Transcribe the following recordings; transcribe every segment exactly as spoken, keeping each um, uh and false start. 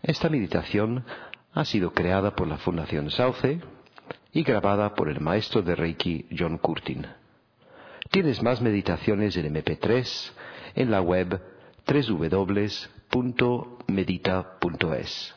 Esta meditación ha sido creada por la Fundación Sauce y grabada por el maestro de Reiki John Curtin. Tienes más meditaciones en eme pe tres en la web doble u doble u doble u punto medita punto es.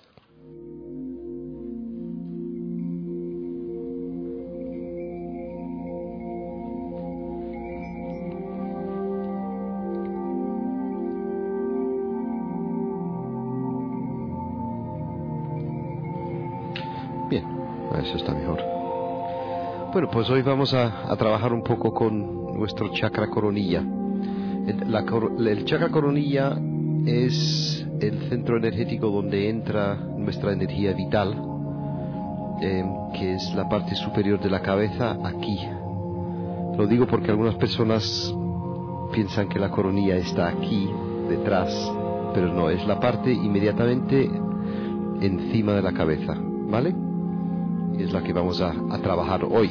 Bien, eso está mejor. Bueno, pues hoy vamos a, a trabajar un poco con nuestro chakra coronilla. El, la, el chakra coronilla es el centro energético donde entra nuestra energía vital, eh, que es la parte superior de la cabeza, aquí. Lo digo porque algunas personas piensan que la coronilla está aquí, detrás, pero no, es la parte inmediatamente encima de la cabeza, ¿vale? Y es la que vamos a, a trabajar hoy.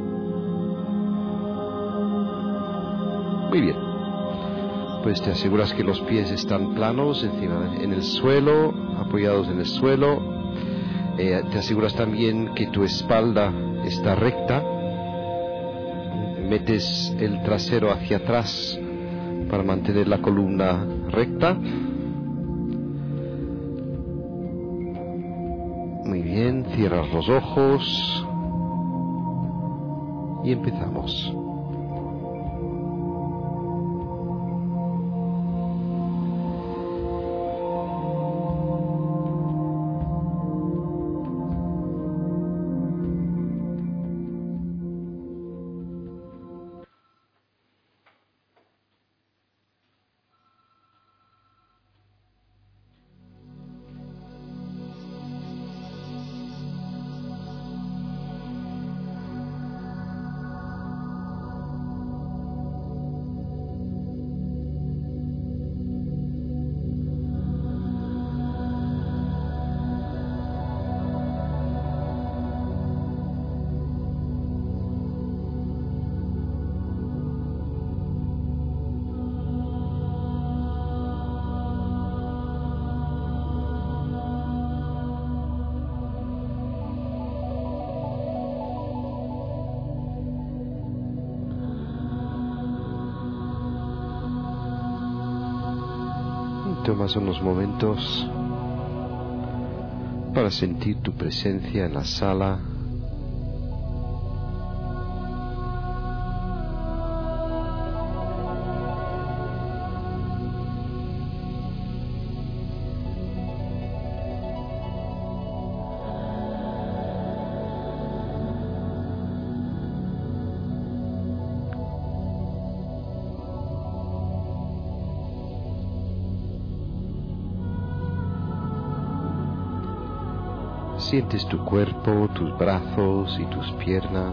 Muy bien. Pues te aseguras que los pies están planos, encima, en el suelo, apoyados en el suelo. Eh, te aseguras también que tu espalda está recta. Metes el trasero hacia atrás para mantener la columna recta. Muy bien, cierras los ojos y empezamos. Tomas unos momentos para sentir tu presencia en la sala. Sientes tu cuerpo, tus brazos y tus piernas.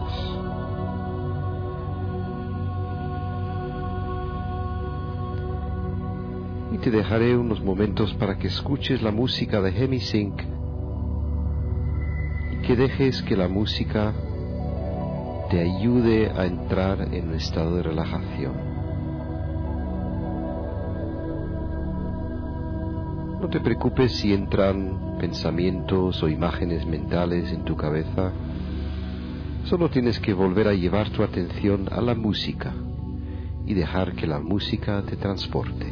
Y te dejaré unos momentos para que escuches la música de Hemisync y que dejes que la música te ayude a entrar en un estado de relajación. No te preocupes si entran pensamientos o imágenes mentales en tu cabeza. Solo tienes que volver a llevar tu atención a la música y dejar que la música te transporte.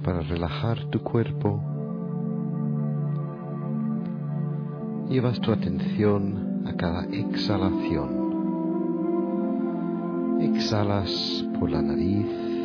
para relajar tu cuerpo, llevas tu atención a cada exhalación. Exhalas por la nariz.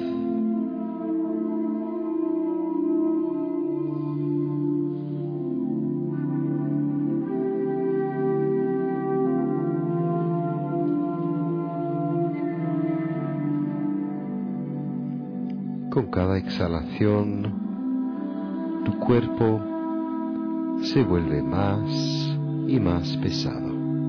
Con cada exhalación, tu cuerpo se vuelve más y más pesado.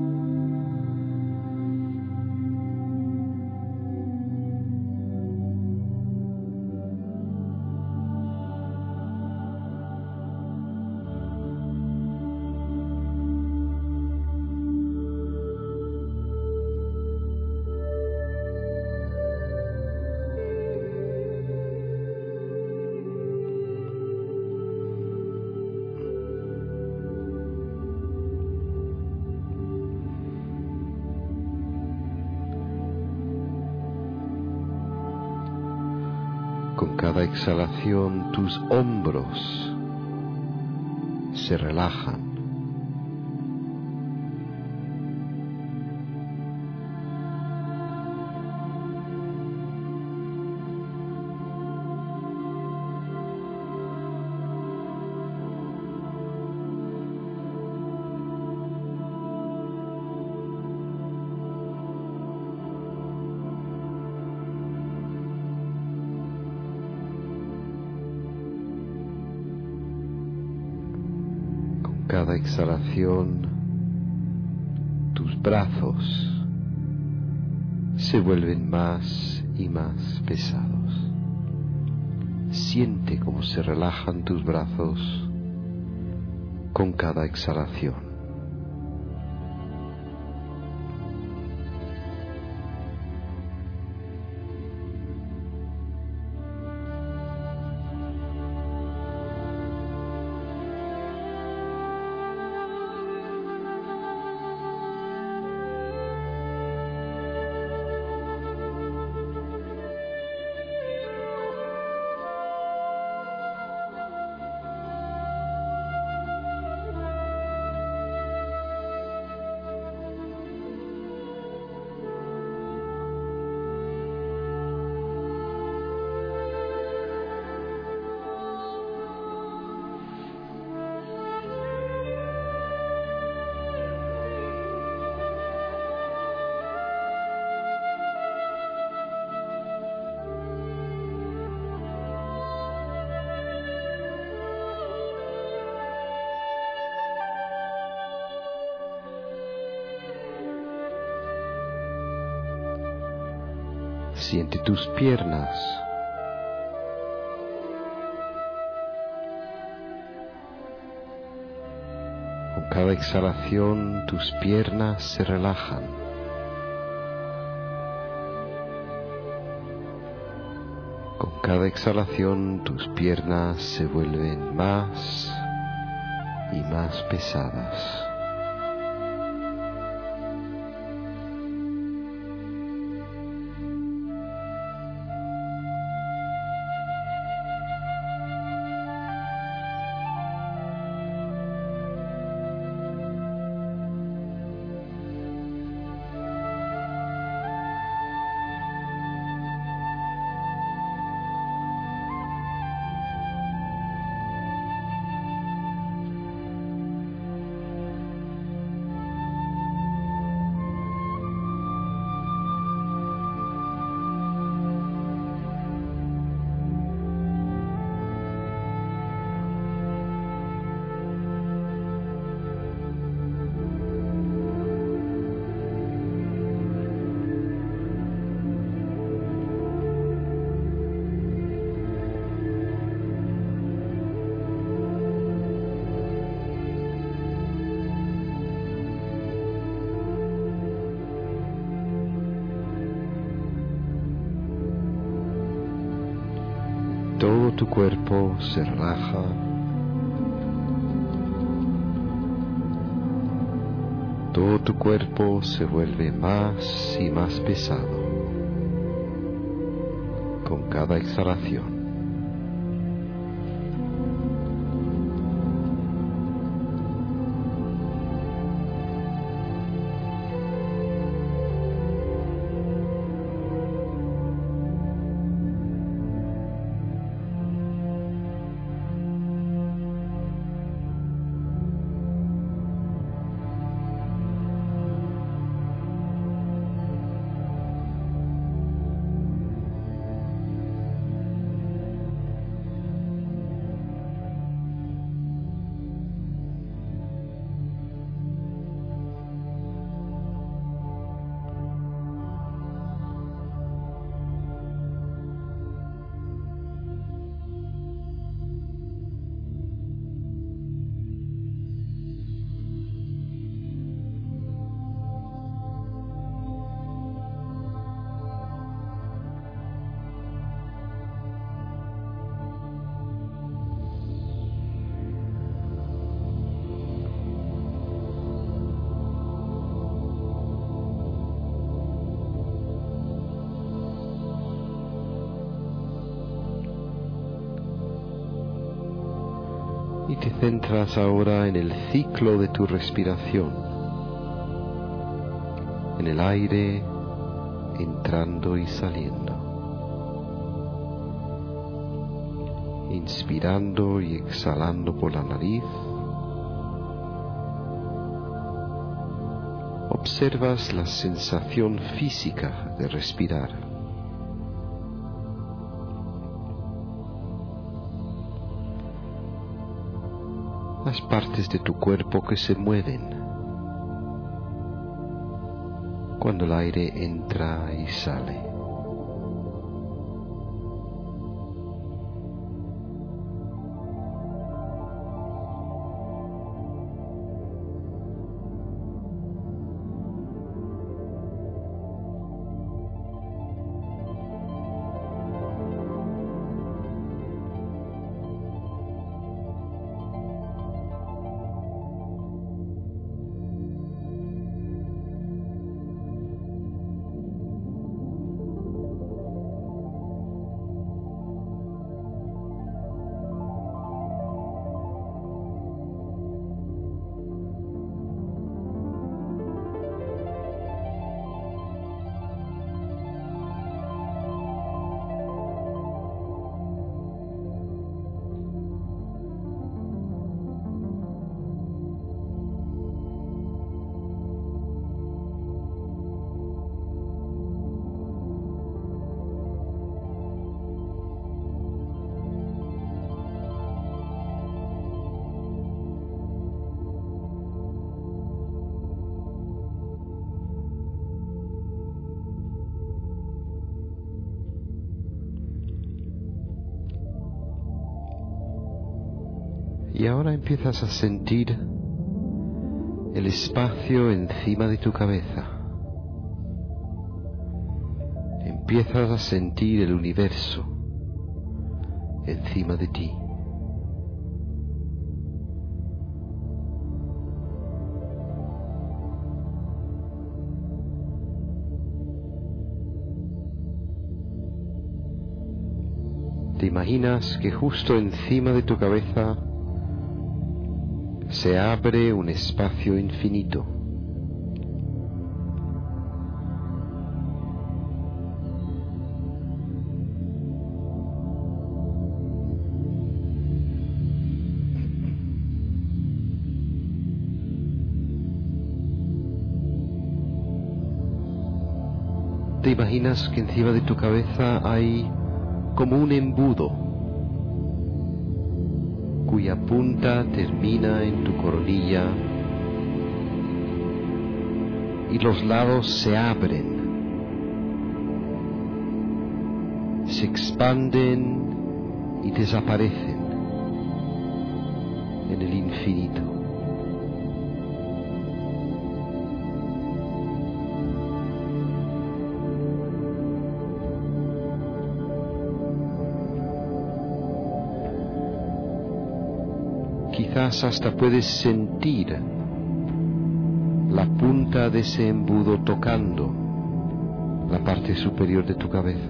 Con cada exhalación tus hombros se relajan. Cada exhalación, tus brazos se vuelven más y más pesados. Siente cómo se relajan tus brazos con cada exhalación. Siente tus piernas. Con cada exhalación tus piernas se relajan. Con cada exhalación tus piernas se vuelven más y más pesadas. Todo tu cuerpo se relaja. Todo tu cuerpo se vuelve más y más pesado con cada exhalación. te centras ahora en el ciclo de tu respiración, en el aire entrando y saliendo, inspirando y exhalando por la nariz. Observas la sensación física de respirar. Las partes de tu cuerpo que se mueven cuando el aire entra y sale. Y ahora empiezas a sentir el espacio encima de tu cabeza. Empiezas a sentir el universo encima de ti. Te imaginas que justo encima de tu cabeza se abre un espacio infinito. Te imaginas que encima de tu cabeza hay como un embudo cuya punta termina en tu coronilla y los lados se abren, se expanden y desaparecen en el infinito. Quizás hasta puedes sentir la punta de ese embudo tocando la parte superior de tu cabeza.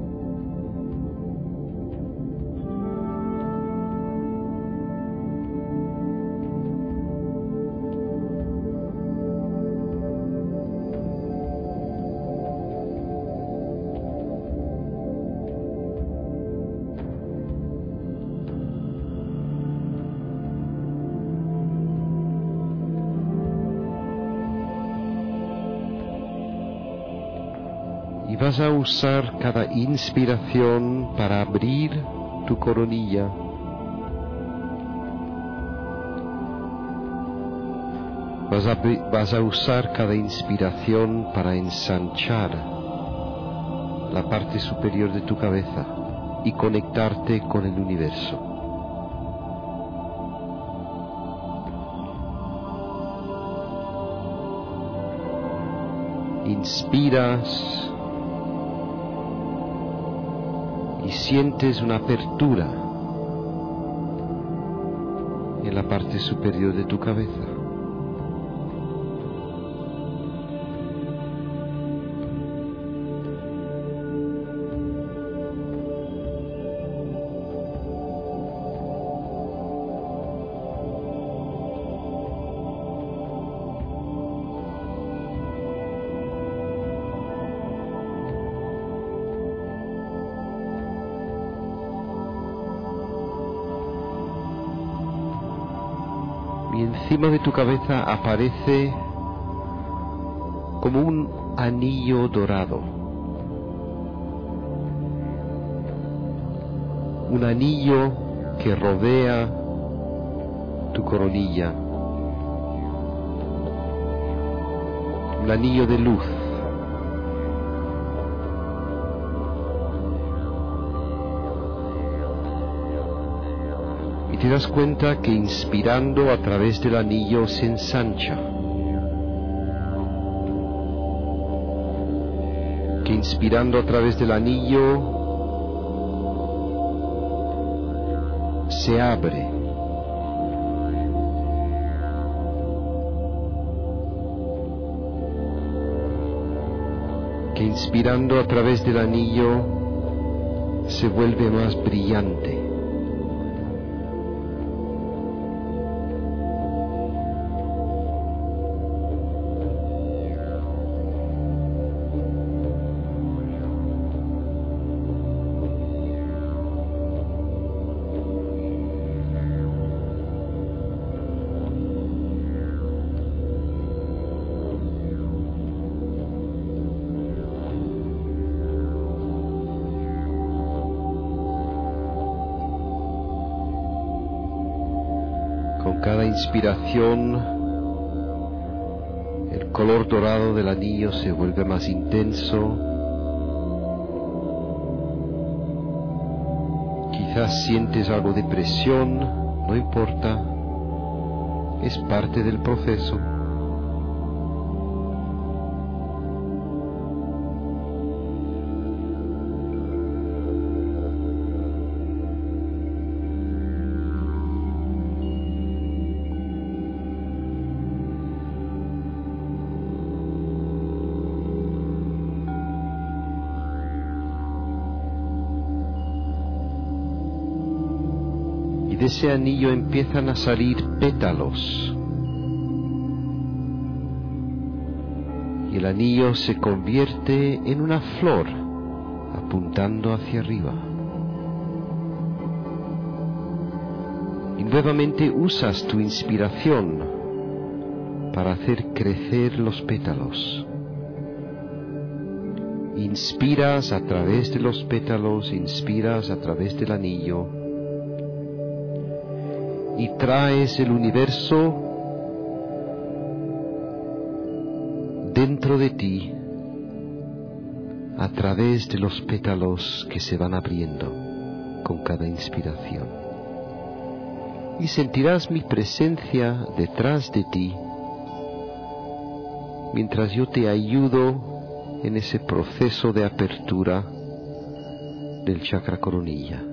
Y vas a usar cada inspiración para abrir tu coronilla. Vas a, vas a usar cada inspiración para ensanchar la parte superior de tu cabeza y conectarte con el universo. Inspiras y sientes una apertura en la parte superior de tu cabeza. encima de tu cabeza aparece como un anillo dorado, un anillo que rodea tu coronilla, un anillo de luz. Y te das cuenta que inspirando a través del anillo se ensancha, que inspirando a través del anillo se abre, que inspirando a través del anillo se vuelve más brillante. Con cada inspiración, el color dorado del anillo se vuelve más intenso. Quizás sientes algo de presión, no importa, es parte del proceso. De ese anillo empiezan a salir pétalos y el anillo se convierte en una flor apuntando hacia arriba. Y nuevamente usas tu inspiración para hacer crecer los pétalos. Inspiras a través de los pétalos, inspiras a través del anillo, y traes el universo dentro de ti a través de los pétalos que se van abriendo con cada inspiración. Y sentirás mi presencia detrás de ti mientras yo te ayudo en ese proceso de apertura del chakra coronilla.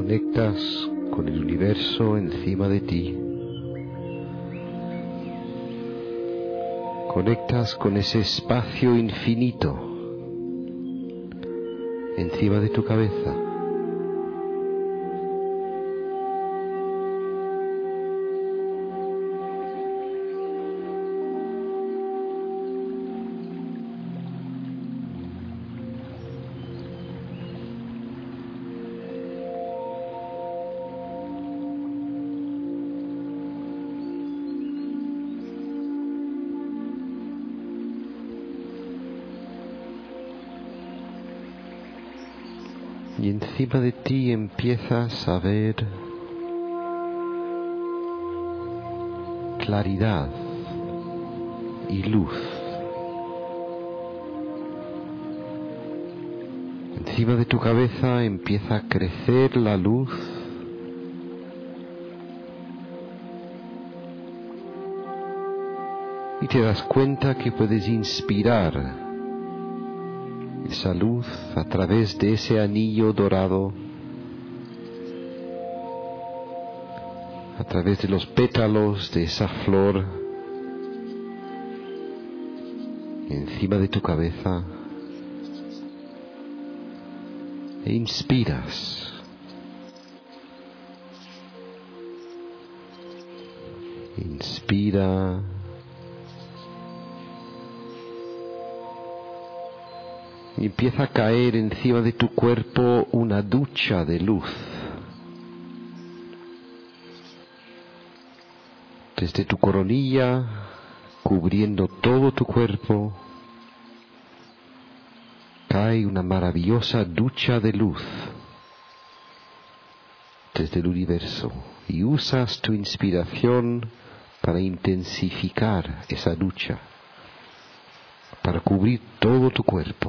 Conectas con el universo encima de ti. Conectas con ese espacio infinito encima de tu cabeza. Y encima de ti empiezas a ver claridad y luz. Encima de tu cabeza empieza a crecer la luz y te das cuenta que puedes inspirar esa luz a través de ese anillo dorado, a través de los pétalos de esa flor encima de tu cabeza, e inspiras. Inspira. Y empieza a caer encima de tu cuerpo una ducha de luz. Desde tu coronilla, cubriendo todo tu cuerpo, cae una maravillosa ducha de luz desde el universo. Y usas tu inspiración para intensificar esa ducha, para cubrir todo tu cuerpo.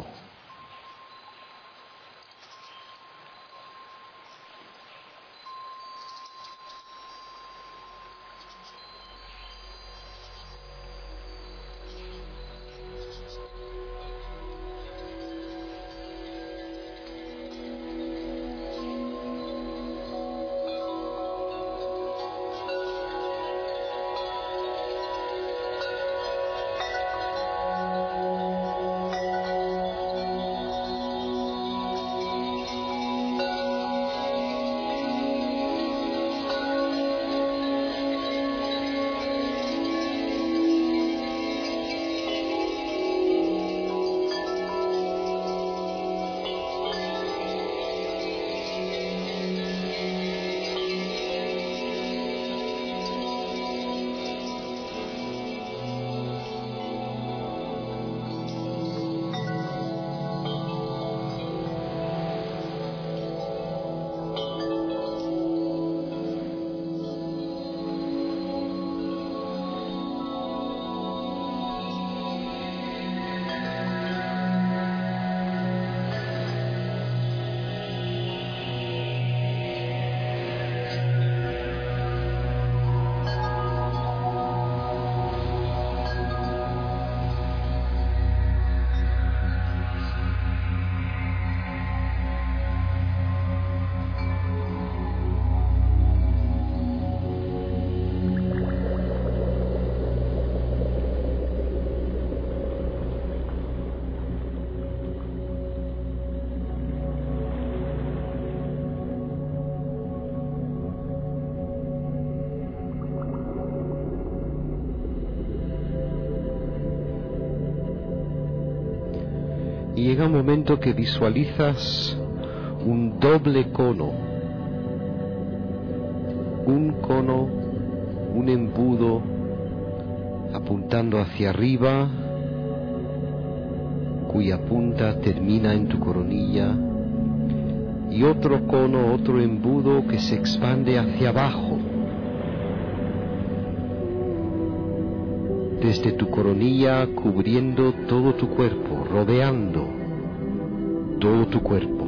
Y llega un momento que visualizas un doble cono, un cono, un embudo apuntando hacia arriba, cuya punta termina en tu coronilla, y otro cono, otro embudo que se expande hacia abajo, desde tu coronilla, cubriendo todo tu cuerpo, rodeando todo tu cuerpo.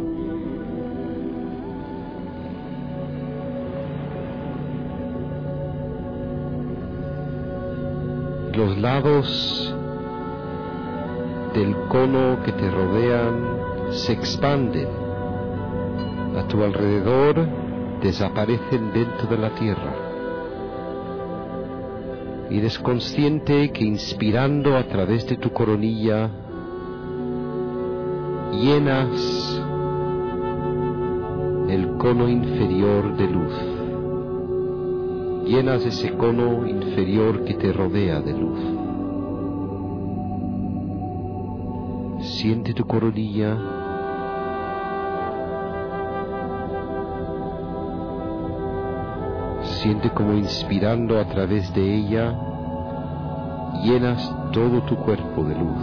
Los lados del cono que te rodean se expanden a tu alrededor desaparecen dentro de la tierra. Y eres consciente que inspirando a través de tu coronilla llenas el cono inferior de luz. Llenas ese cono inferior que te rodea de luz. Siente tu coronilla. Siente como inspirando a través de ella llenas todo tu cuerpo de luz.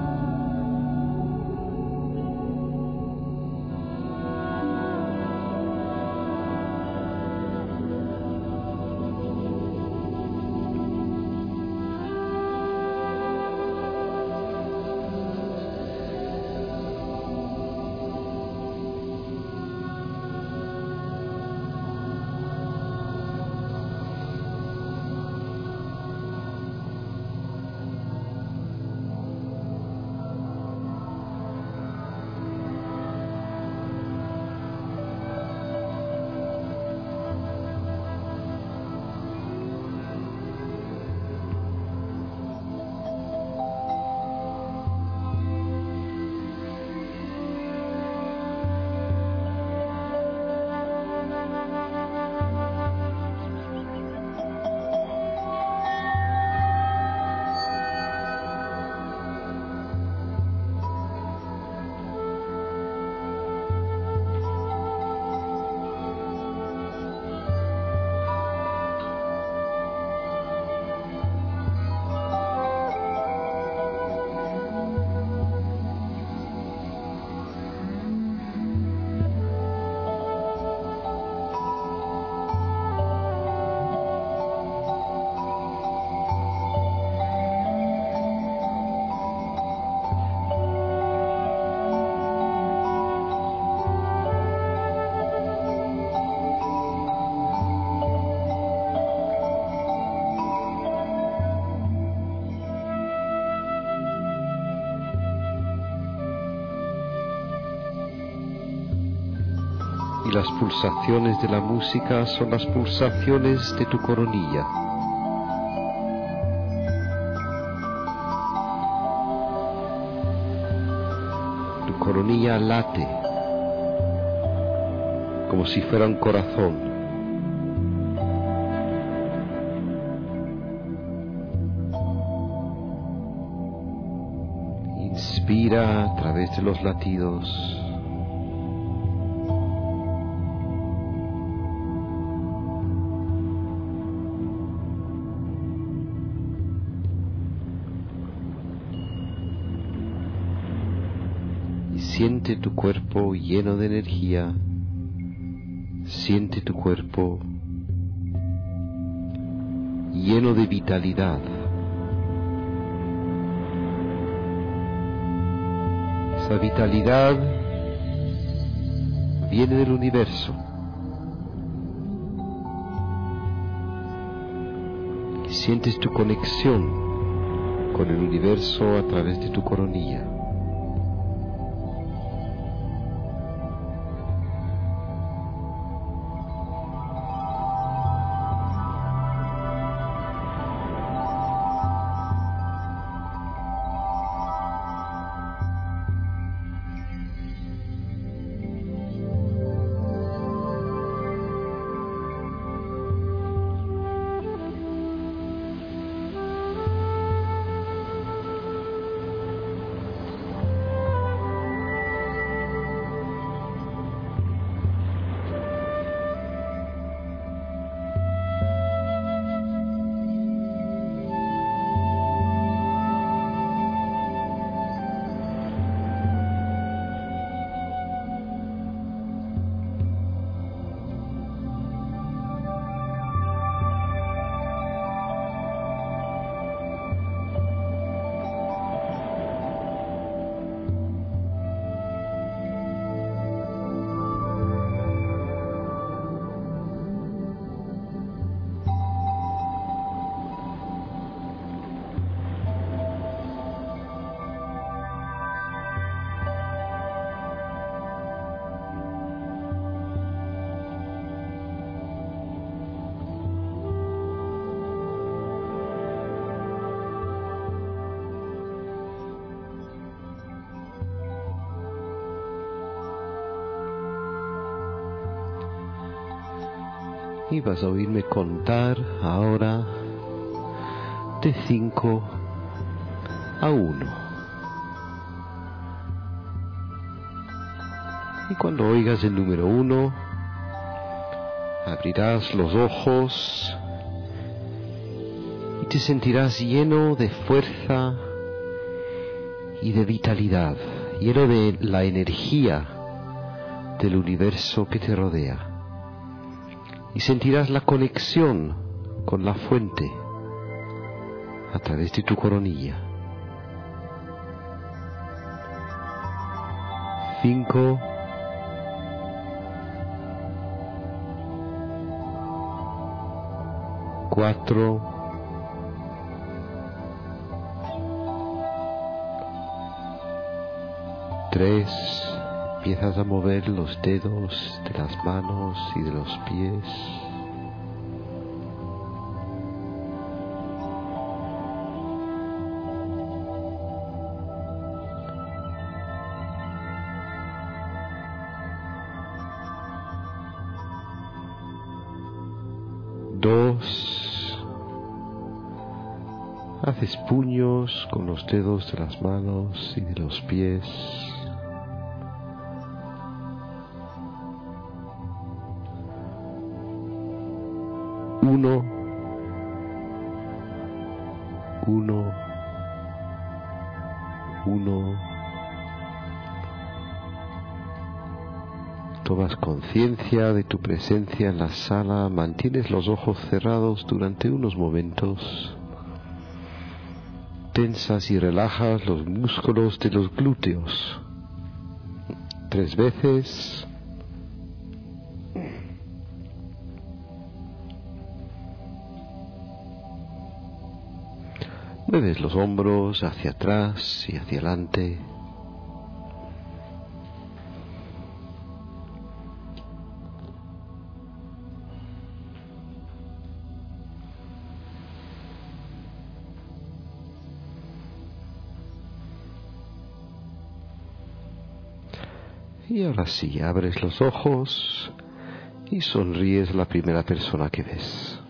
Y las pulsaciones de la música son las pulsaciones de tu coronilla. Tu coronilla late como si fuera un corazón. Inspira a través de los latidos. Siente tu cuerpo lleno de energía. Siente tu cuerpo lleno de vitalidad. Esa vitalidad viene del universo. Y sientes tu conexión con el universo a través de tu coronilla. Y vas a oírme contar ahora de cinco a uno. Y cuando oigas el número uno, abrirás los ojos y te sentirás lleno de fuerza y de vitalidad, lleno de la energía del universo que te rodea. Y sentirás la conexión con la fuente a través de tu coronilla. Cinco, cuatro, tres, empiezas a mover los dedos de las manos y de los pies. Dos, haces puños con los dedos de las manos y de los pies. Uno, uno, uno. Tomas conciencia de tu presencia en la sala, mantienes los ojos cerrados durante unos momentos, tensas y relajas los músculos de los glúteos. Tres veces. Mueves los hombros hacia atrás y hacia adelante. Y ahora sí, abres los ojos y sonríes a la primera persona que ves.